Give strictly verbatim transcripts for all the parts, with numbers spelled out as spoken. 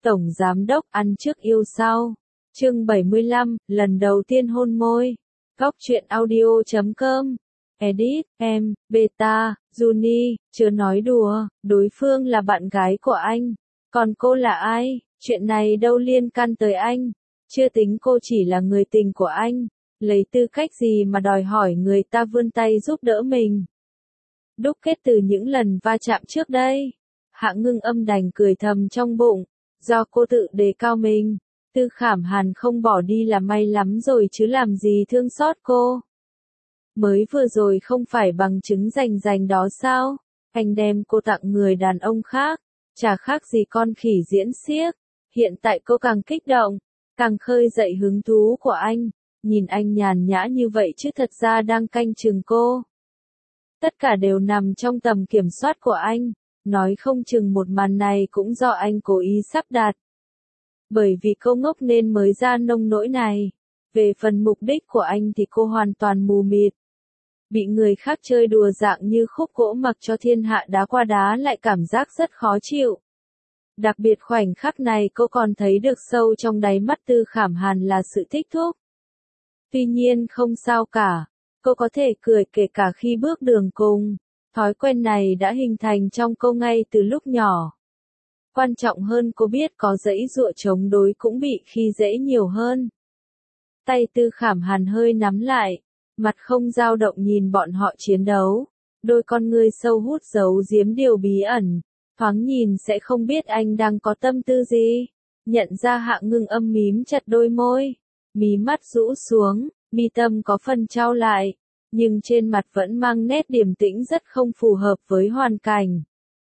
Tổng Giám Đốc ăn trước yêu sau. Chương bảy mươi lăm, lần đầu tiên hôn môi. Góc truyện audio chấm com. Edit, em, Beta, Juni, chưa nói đùa, đối phương là bạn gái của anh. Còn cô là ai? Chuyện này đâu liên can tới anh. Chưa tính cô chỉ là người tình của anh. Lấy tư cách gì mà đòi hỏi người ta vươn tay giúp đỡ mình? Đúc kết từ những lần va chạm trước đây. Hạ Ngưng Âm đành cười thầm trong bụng. Do cô tự đề cao mình, Tư Khảm Hàn không bỏ đi là may lắm rồi chứ làm gì thương xót cô. Mới vừa rồi không phải bằng chứng rành rành đó sao? Anh đem cô tặng người đàn ông khác, chả khác gì con khỉ diễn xiếc. Hiện tại cô càng kích động, càng khơi dậy hứng thú của anh. Nhìn anh nhàn nhã như vậy chứ thật ra đang canh chừng cô. Tất cả đều nằm trong tầm kiểm soát của anh. Nói không chừng một màn này cũng do anh cố ý sắp đặt. Bởi vì cô ngốc nên mới ra nông nỗi này. Về phần mục đích của anh thì cô hoàn toàn mù mịt. Bị người khác chơi đùa dạng như khúc gỗ mặc cho thiên hạ đá qua đá lại cảm giác rất khó chịu. Đặc biệt khoảnh khắc này cô còn thấy được sâu trong đáy mắt Tư Khảm Hàn là sự thích thú. Tuy nhiên không sao cả. Cô có thể cười kể cả khi bước đường cùng. Thói quen này đã hình thành trong cô ngay từ lúc nhỏ. Quan trọng hơn cô biết có dãy dụa chống đối cũng bị khi dễ nhiều hơn. Tay Tư Khảm Hàn hơi nắm lại, mặt không dao động nhìn bọn họ chiến đấu. Đôi con ngươi sâu hút giấu giếm điều bí ẩn, thoáng nhìn sẽ không biết anh đang có tâm tư gì. Nhận ra Hạ Ngưng Âm mím chặt đôi môi, mí mắt rũ xuống, mi tâm có phần trao lại. Nhưng trên mặt vẫn mang nét điềm tĩnh rất không phù hợp với hoàn cảnh.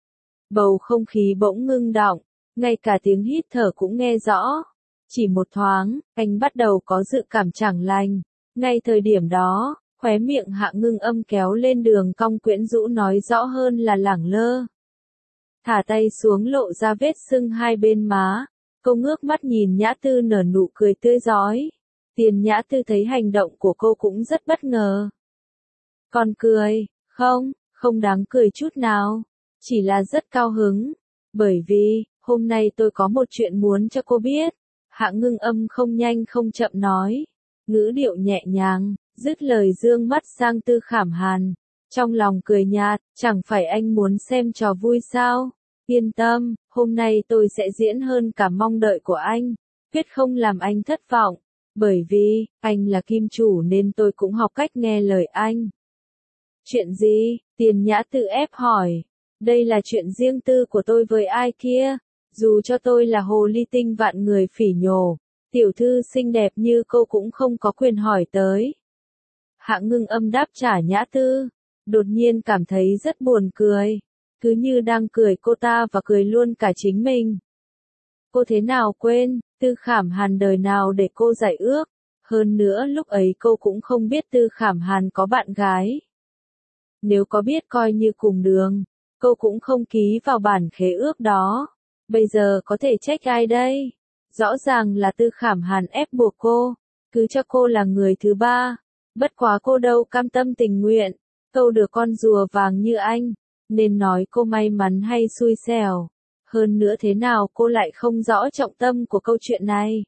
Bầu không khí bỗng ngưng đọng, ngay cả tiếng hít thở cũng nghe rõ. Chỉ một thoáng, anh bắt đầu có dự cảm chẳng lành. Ngay thời điểm đó, khóe miệng Hạ Ngưng Âm kéo lên đường cong quyến rũ nói rõ hơn là lẳng lơ. Thả tay xuống lộ ra vết sưng hai bên má. Cô ngước mắt nhìn Nhã Tư nở nụ cười tươi rói. Tiền Nhã Tư thấy hành động của cô cũng rất bất ngờ. Còn cười, không, không đáng cười chút nào, chỉ là rất cao hứng, bởi vì, hôm nay tôi có một chuyện muốn cho cô biết. Hạ Ngưng Âm không nhanh không chậm nói, ngữ điệu nhẹ nhàng, dứt lời dương mắt sang Tư Khảm Hàn, trong lòng cười nhạt, chẳng phải anh muốn xem trò vui sao? Yên tâm, hôm nay tôi sẽ diễn hơn cả mong đợi của anh, quyết không làm anh thất vọng, bởi vì, anh là kim chủ nên tôi cũng học cách nghe lời anh. Chuyện gì? Tiền Nhã Tư ép hỏi. Đây là chuyện riêng tư của tôi với ai kia. Dù cho tôi là hồ ly tinh vạn người phỉ nhổ, tiểu thư xinh đẹp như cô cũng không có quyền hỏi tới. Hạ Ngưng Âm đáp trả Nhã Tư. Đột nhiên cảm thấy rất buồn cười. Cứ như đang cười cô ta và cười luôn cả chính mình. Cô thế nào quên, Tư Khảm Hàn đời nào để cô giải ước. Hơn nữa lúc ấy cô cũng không biết Tư Khảm Hàn có bạn gái. Nếu có biết coi như cùng đường, cô cũng không ký vào bản khế ước đó. Bây giờ có thể trách ai đây? Rõ ràng là Tư Khảm Hàn ép buộc cô, cứ cho cô là người thứ ba. Bất quá cô đâu cam tâm tình nguyện, câu được con rùa vàng như anh, nên nói cô may mắn hay xui xẻo. Hơn nữa thế nào cô lại không rõ trọng tâm của câu chuyện này.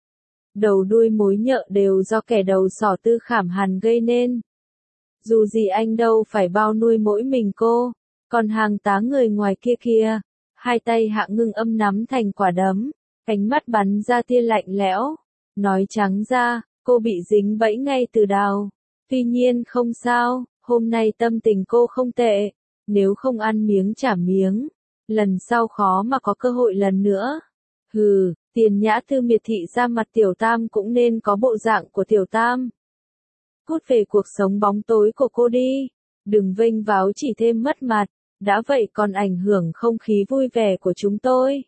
Đầu đuôi mối nhợ đều do kẻ đầu sỏ Tư Khảm Hàn gây nên. Dù gì anh đâu phải bao nuôi mỗi mình cô, còn hàng tá người ngoài kia kia. Hai tay Hạ Ngưng Âm nắm thành quả đấm, ánh mắt bắn ra tia lạnh lẽo. Nói trắng ra, cô bị dính bẫy ngay từ đầu. Tuy nhiên không sao, hôm nay tâm tình cô không tệ. Nếu không ăn miếng trả miếng, lần sau khó mà có cơ hội lần nữa. Hừ, Tiền Nhã Tư miệt thị ra mặt Tiểu Tam cũng nên có bộ dạng của Tiểu Tam. Cút về cuộc sống bóng tối của cô đi, đừng vênh váo chỉ thêm mất mặt, đã vậy còn ảnh hưởng không khí vui vẻ của chúng tôi.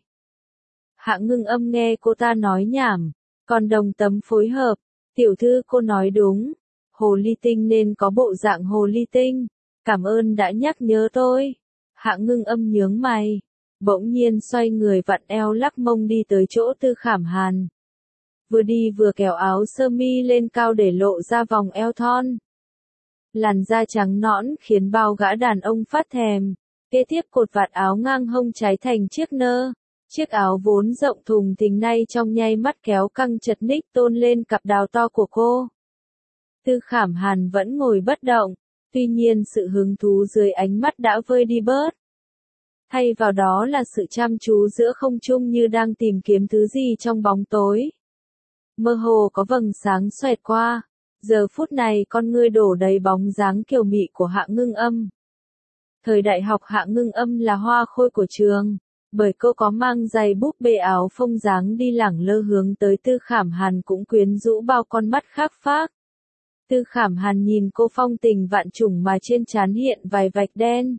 Hạ Ngưng Âm nghe cô ta nói nhảm, còn đồng tấm phối hợp, tiểu thư cô nói đúng, hồ ly tinh nên có bộ dạng hồ ly tinh, cảm ơn đã nhắc nhớ tôi. Hạ Ngưng Âm nhướng mày, bỗng nhiên xoay người vặn eo lắc mông đi tới chỗ Tư Khảm Hàn. Vừa đi vừa kéo áo sơ mi lên cao để lộ ra vòng eo thon. Làn da trắng nõn khiến bao gã đàn ông phát thèm. Kế tiếp cột vạt áo ngang hông trái thành chiếc nơ. Chiếc áo vốn rộng thùng thình nay trong nháy mắt kéo căng chật ních tôn lên cặp đào to của cô. Tư Khảm Hàn vẫn ngồi bất động, tuy nhiên sự hứng thú dưới ánh mắt đã vơi đi bớt. Thay vào đó là sự chăm chú giữa không trung như đang tìm kiếm thứ gì trong bóng tối. Mơ hồ có vầng sáng xoẹt qua, giờ phút này con ngươi đổ đầy bóng dáng kiều mị của Hạ Ngưng Âm. Thời đại học Hạ Ngưng Âm là hoa khôi của trường, bởi cô có mang giày búp bê áo phông dáng đi lẳng lơ hướng tới Tư Khảm Hàn cũng quyến rũ bao con mắt khác phác. Tư Khảm Hàn nhìn cô phong tình vạn trùng mà trên trán hiện vài vạch đen.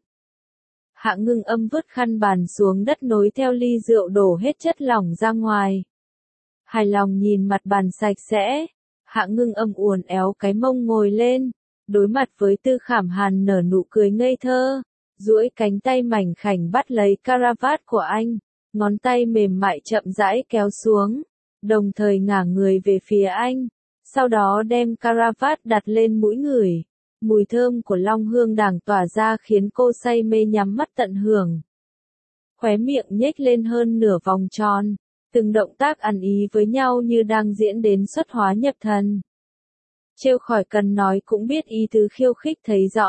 Hạ Ngưng Âm vứt khăn bàn xuống đất nối theo ly rượu đổ hết chất lỏng ra ngoài. Hài lòng nhìn mặt bàn sạch sẽ, Hạ Ngưng Âm uốn éo cái mông ngồi lên, đối mặt với Tư Khảm Hàn nở nụ cười ngây thơ, duỗi cánh tay mảnh khảnh bắt lấy caravat của anh, ngón tay mềm mại chậm rãi kéo xuống, đồng thời ngả người về phía anh, sau đó đem caravat đặt lên mũi người. Mùi thơm của long hương đảng tỏa ra khiến cô say mê nhắm mắt tận hưởng. Khóe miệng nhếch lên hơn nửa vòng tròn, từng động tác ăn ý với nhau như đang diễn đến xuất hóa nhập thần. Trêu khỏi cần nói cũng biết ý tứ khiêu khích thấy rõ.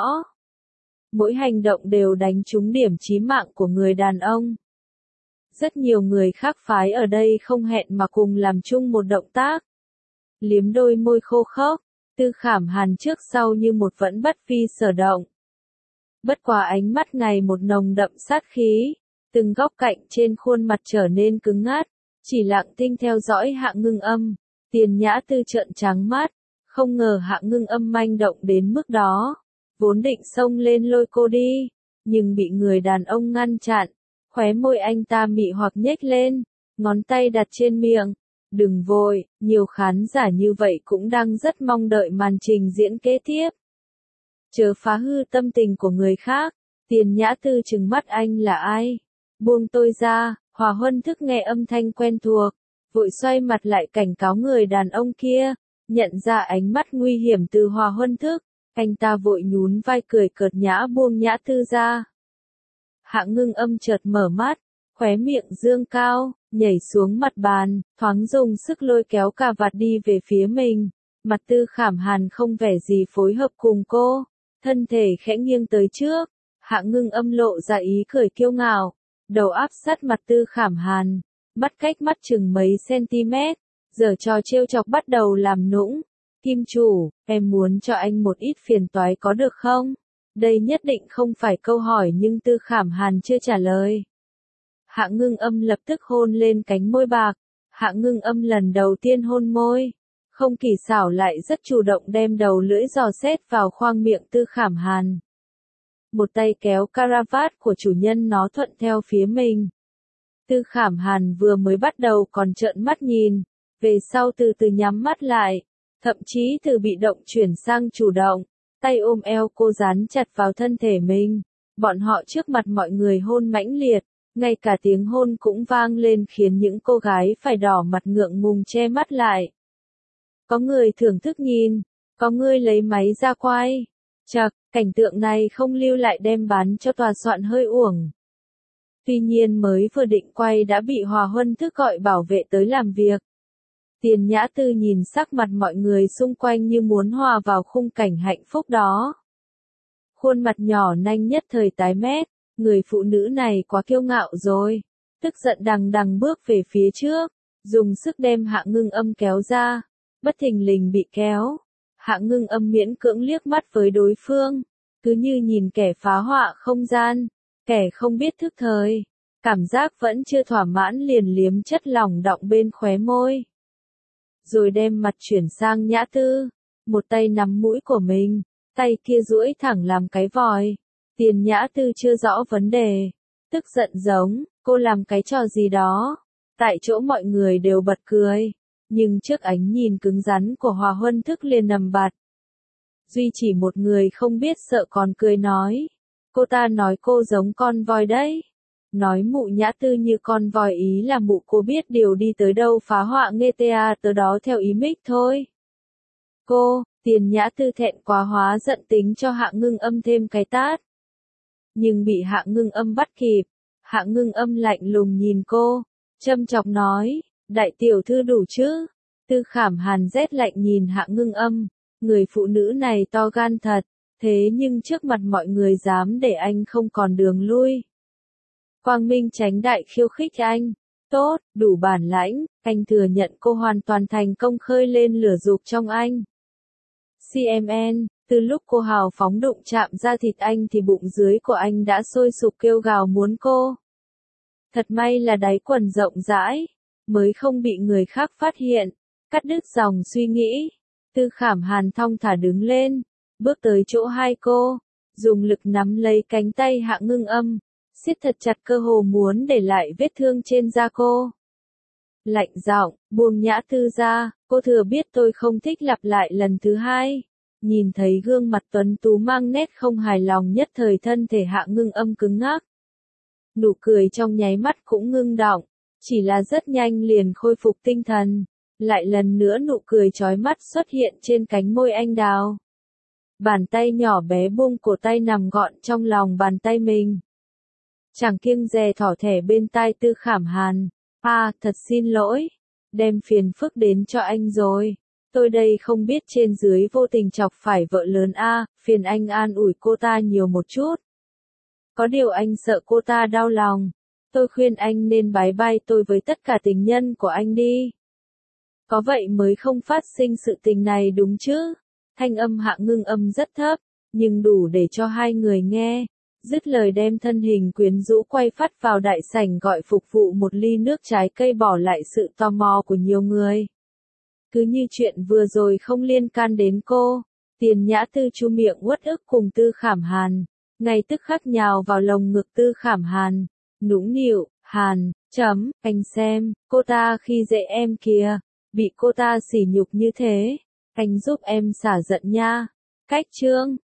Mỗi hành động đều đánh trúng điểm chí mạng của người đàn ông. Rất nhiều người khác phái ở đây không hẹn mà cùng làm chung một động tác. Liếm đôi môi khô khốc. Tư Khảm Hàn trước sau như một vẫn bất phi sở động. Bất quá ánh mắt ngày một nồng đậm sát khí, từng góc cạnh trên khuôn mặt trở nên cứng ngắt, chỉ lặng thinh theo dõi Hạ Ngưng Âm. Tiền Nhã Tư trợn trắng mắt, không ngờ Hạ Ngưng Âm manh động đến mức đó, vốn định xông lên lôi cô đi, nhưng bị người đàn ông ngăn chặn, khóe môi anh ta mị hoặc nhếch lên, ngón tay đặt trên miệng. Đừng vội, nhiều khán giả như vậy cũng đang rất mong đợi màn trình diễn kế tiếp. Chớ phá hư tâm tình của người khác. Tiền Nhã Tư trừng mắt anh là ai? Buông tôi ra. Hòa Huân Thức nghe âm thanh quen thuộc, vội xoay mặt lại cảnh cáo người đàn ông kia, nhận ra ánh mắt nguy hiểm từ Hòa Huân Thức, anh ta vội nhún vai cười cợt nhã buông Nhã Tư ra. Hạ Ngưng Âm chợt mở mắt, khóe miệng dương cao, nhảy xuống mặt bàn, thoáng dùng sức lôi kéo cà vạt đi về phía mình. Mặt Tư Khảm Hàn không vẻ gì phối hợp cùng cô, thân thể khẽ nghiêng tới trước. Hạ Ngưng Âm lộ ra ý cười kiêu ngạo, đầu áp sát mặt Tư Khảm Hàn, mắt cách mắt chừng mấy cm, giờ trò trêu chọc bắt đầu làm nũng. Kim chủ, em muốn cho anh một ít phiền toái có được không? Đây nhất định không phải câu hỏi nhưng Tư Khảm Hàn chưa trả lời. Hạ Ngưng Âm lập tức hôn lên cánh môi bạc. Hạ Ngưng Âm lần đầu tiên hôn môi, không kỳ xảo lại rất chủ động đem đầu lưỡi dò xét vào khoang miệng Tư Khảm Hàn. Một tay kéo caravat của chủ nhân nó thuận theo phía mình. Tư Khảm Hàn vừa mới bắt đầu còn trợn mắt nhìn, về sau từ từ nhắm mắt lại, thậm chí từ bị động chuyển sang chủ động, tay ôm eo cô dán chặt vào thân thể mình. Bọn họ trước mặt mọi người hôn mãnh liệt. Ngay cả tiếng hôn cũng vang lên khiến những cô gái phải đỏ mặt ngượng ngùng che mắt lại. Có người thưởng thức nhìn, có người lấy máy ra quay. Chậc, cảnh tượng này không lưu lại đem bán cho tòa soạn hơi uổng. Tuy nhiên mới vừa định quay đã bị Hòa Huân Thức gọi bảo vệ tới làm việc. Tiền Nhã Tư nhìn sắc mặt mọi người xung quanh như muốn hòa vào khung cảnh hạnh phúc đó. Khuôn mặt nhỏ nanh nhất thời tái mét. Người phụ nữ này quá kiêu ngạo rồi, tức giận đằng đằng bước về phía trước, dùng sức đem Hạ Ngưng Âm kéo ra, bất thình lình bị kéo. Hạ Ngưng Âm miễn cưỡng liếc mắt với đối phương, cứ như nhìn kẻ phá họa không gian, kẻ không biết thức thời, cảm giác vẫn chưa thỏa mãn liền liếm chất lỏng đọng bên khóe môi. Rồi đem mặt chuyển sang Nhã Tư, một tay nắm mũi của mình, tay kia duỗi thẳng làm cái vòi. Tiền Nhã Tư chưa rõ vấn đề, tức giận giống, cô làm cái trò gì đó. Tại chỗ mọi người đều bật cười, nhưng trước ánh nhìn cứng rắn của Hòa Huân Thức liền nằm bặt. Duy chỉ một người không biết sợ còn cười nói, cô ta nói cô giống con voi đấy. Nói mụ Nhã Tư như con voi ý là mụ cô biết điều đi tới đâu phá họa nghe ta tới đó theo ý mic thôi. Cô, Tiền Nhã Tư thẹn quá hóa giận tính cho Hạ Ngưng Âm thêm cái tát. Nhưng bị Hạ Ngưng Âm bắt kịp. Hạ Ngưng Âm lạnh lùng nhìn cô, Châm chọc nói, đại tiểu thư đủ chứ. Tư Khảm Hàn rét lạnh nhìn Hạ Ngưng Âm, người phụ nữ này to gan thật, thế nhưng trước mặt mọi người dám để anh không còn đường lui. Quang minh tránh đại khiêu khích anh, tốt, đủ bản lãnh, anh thừa nhận cô hoàn toàn thành công khơi lên lửa dục trong anh. xê em en, từ lúc cô hào phóng đụng chạm da thịt anh thì bụng dưới của anh đã sôi sục kêu gào muốn cô. Thật may là đáy quần rộng rãi, mới không bị người khác phát hiện, cắt đứt dòng suy nghĩ. Tư Khảm Hàn thong thả đứng lên, bước tới chỗ hai cô, dùng lực nắm lấy cánh tay Hạ Ngưng Âm, siết thật chặt cơ hồ muốn để lại vết thương trên da cô. Lạnh giọng, buông Nhã Tư ra, cô thừa biết tôi không thích lặp lại lần thứ hai. Nhìn thấy gương mặt tuấn tú mang nét không hài lòng nhất thời thân thể Hạ Ngưng Âm cứng ngắc. Nụ cười trong nháy mắt cũng ngưng đọng, chỉ là rất nhanh liền khôi phục tinh thần. Lại lần nữa nụ cười chói mắt xuất hiện trên cánh môi anh đào. Bàn tay nhỏ bé buông cổ tay nằm gọn trong lòng bàn tay mình. Chẳng kiêng dè thỏ thẻ bên tai Tư Khảm Hàn. À, thật xin lỗi. Đem phiền phức đến cho anh rồi. Tôi đây không biết trên dưới vô tình chọc phải vợ lớn a, phiền anh an ủi cô ta nhiều một chút. Có điều anh sợ cô ta đau lòng. Tôi khuyên anh nên bái bai tôi với tất cả tình nhân của anh đi. Có vậy mới không phát sinh sự tình này đúng chứ? Thanh âm Hạ Ngưng Âm rất thấp, nhưng đủ để cho hai người nghe. Dứt lời đem thân hình quyến rũ quay phát vào đại sảnh gọi phục vụ một ly nước trái cây bỏ lại sự tò mò của nhiều người. Cứ như chuyện vừa rồi không liên can đến cô, Tiền Nhã Tư chu miệng uất ức cùng Tư Khảm Hàn, ngay tức khắc nhào vào lồng ngực Tư Khảm Hàn, nũng nịu, Hàn, chấm, anh xem, cô ta khi dễ em kìa, bị cô ta sỉ nhục như thế, anh giúp em xả giận nha. Cách chương